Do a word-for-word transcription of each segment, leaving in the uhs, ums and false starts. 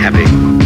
happy.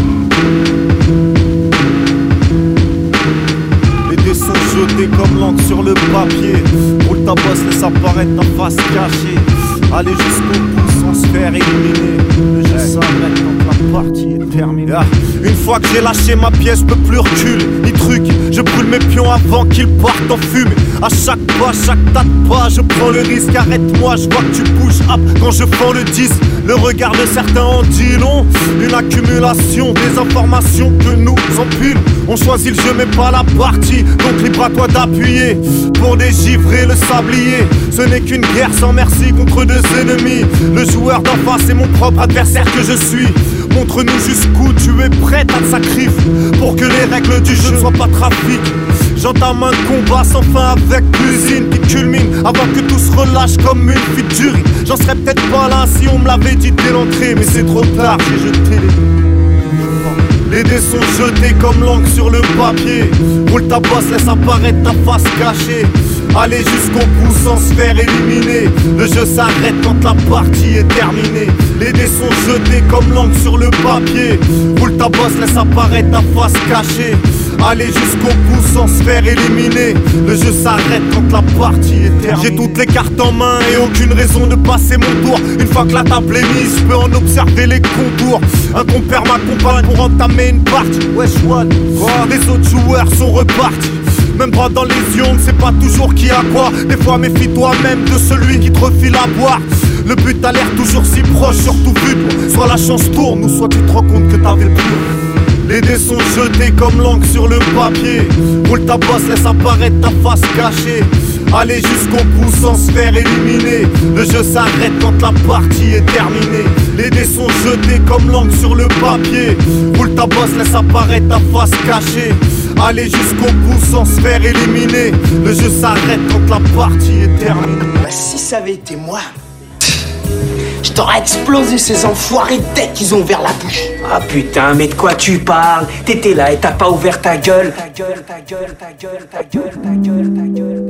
Les dés sont jetés comme l'encre sur le papier. Roule ta bosse, laisse apparaître ta face cachée. Allez jusqu'au bout sans se faire éliminer. Le jeu s'arrête quand la partie est terminée. Ah. Une fois que j'ai lâché ma pièce, je peux plus reculer ni truc. Je brûle mes pions avant qu'ils partent en fumée. À chaque pas, chaque tas de pas, je prends le risque. Arrête-moi, je vois que tu bouges hop quand je fends le disque. Le regard de certains en dit long. Une accumulation des informations que nous empilons. On choisit le jeu mais pas la partie, donc libre à toi d'appuyer pour dégivrer le sablier. Ce n'est qu'une guerre sans merci contre deux ennemis. Le joueur d'en face est mon propre adversaire que je suis. Montre-nous jusqu'où tu es prête à te sacrifier pour que les règles du jeu ne soient pas trafic. J'entame un combat sans fin avec l'usine qui culmine avant que tout se relâche comme une future. J'en serais peut-être pas là si on me l'avait dit dès l'entrée, mais c'est trop tard, j'ai jeté les... Les dés sont jetés comme l'encre sur le papier. Roule ta bosse, laisse apparaître ta face cachée. Allez jusqu'au bout sans se faire éliminer. Le jeu s'arrête quand la partie est terminée. Les dés sont jetés comme l'encre sur le papier. Roule ta bosse, laisse apparaître ta face cachée. Allez jusqu'au bout sans se faire éliminer. Le jeu s'arrête quand la partie est terminée. J'ai toutes les cartes en main et aucune raison de passer mon tour. Une fois que la table est mise, je peux en observer les contours. Un compère m'accompagne pour entamer une partie. Wesh one, les autres joueurs sont repartis. Même droit dans les yeux, on ne sait pas toujours qui a quoi. Des fois méfie-toi même de celui qui te refile à boire. Le but a l'air toujours si proche, surtout vu de loin. Soit la chance tourne ou soit tu te rends compte que t'avais plus. Les dés sont jetés comme l'encre sur le papier. Roule ta bosse, laisse apparaître ta face cachée. Allez jusqu'au bout sans se faire éliminer. Le jeu s'arrête quand la partie est terminée. Les dés sont jetés comme l'encre sur le papier. Roule ta bosse, laisse apparaître ta face cachée. Allez jusqu'au bout sans se faire éliminer. Le jeu s'arrête quand la partie est terminée. Bah si ça avait été moi, je t'aurais explosé ces enfoirés dès qu'ils ont ouvert la bouche. Ah putain, mais de quoi tu parles? T'étais là et t'as pas ouvert ta gueule. Ta gueule, ta gueule, ta gueule, ta gueule, ta gueule, ta gueule.